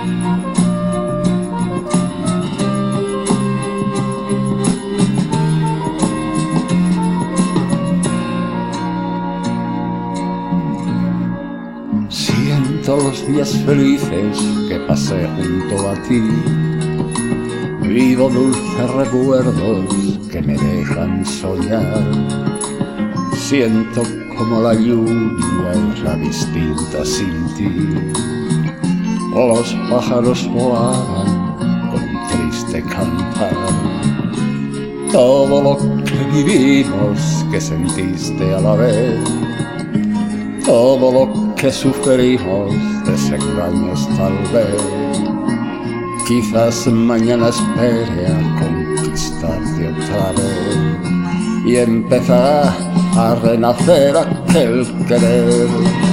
Siento los días felices que pasé junto a ti. Vivo dulces recuerdos que me dejan soñar. Siento como la lluvia era distinta sin ti. Los pájaros volaban con un triste cantar. Todo lo que vivimos, que sentiste a la vez. Todo lo que sufrimos, desengaños tal vez. Quizás mañana espere a conquistarte otra vez y empezará a renacer aquel querer.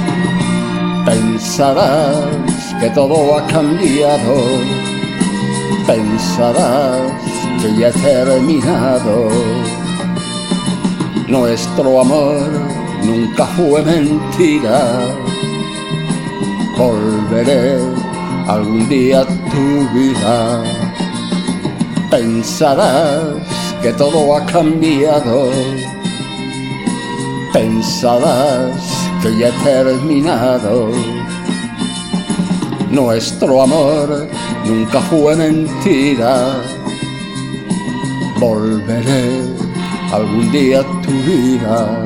Pensarás que todo ha cambiado, pensarás que ya he terminado. Nuestro amor nunca fue mentira. Volveré algún día a tu vida. Pensarás que todo ha cambiado. Pensarás que ya he terminado. Nuestro amor nunca fue mentira. Volveré algún día a tu vida.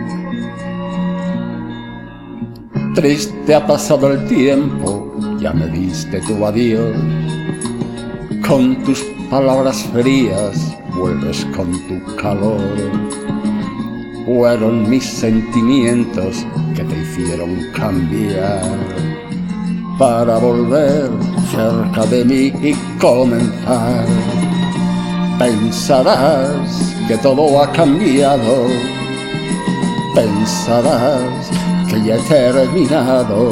Triste ha pasado el tiempo, ya me diste tu adiós. Con tus palabras frías vuelves con tu calor. Fueron mis sentimientos que te hicieron cambiar para volver cerca de mí y comenzar. Pensarás que todo ha cambiado. Pensarás que ya he terminado.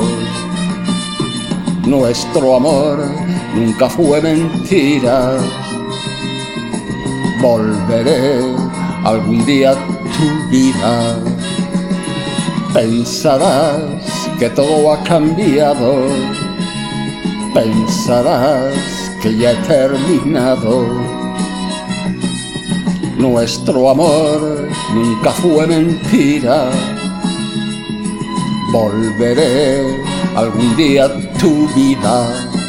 Nuestro amor nunca fue mentira. Volveré algún día a tu vida. Pensarás que todo ha cambiado. Pensarás que ya he terminado. Nuestro amor nunca fue mentira. Volveré algún día a tu vida.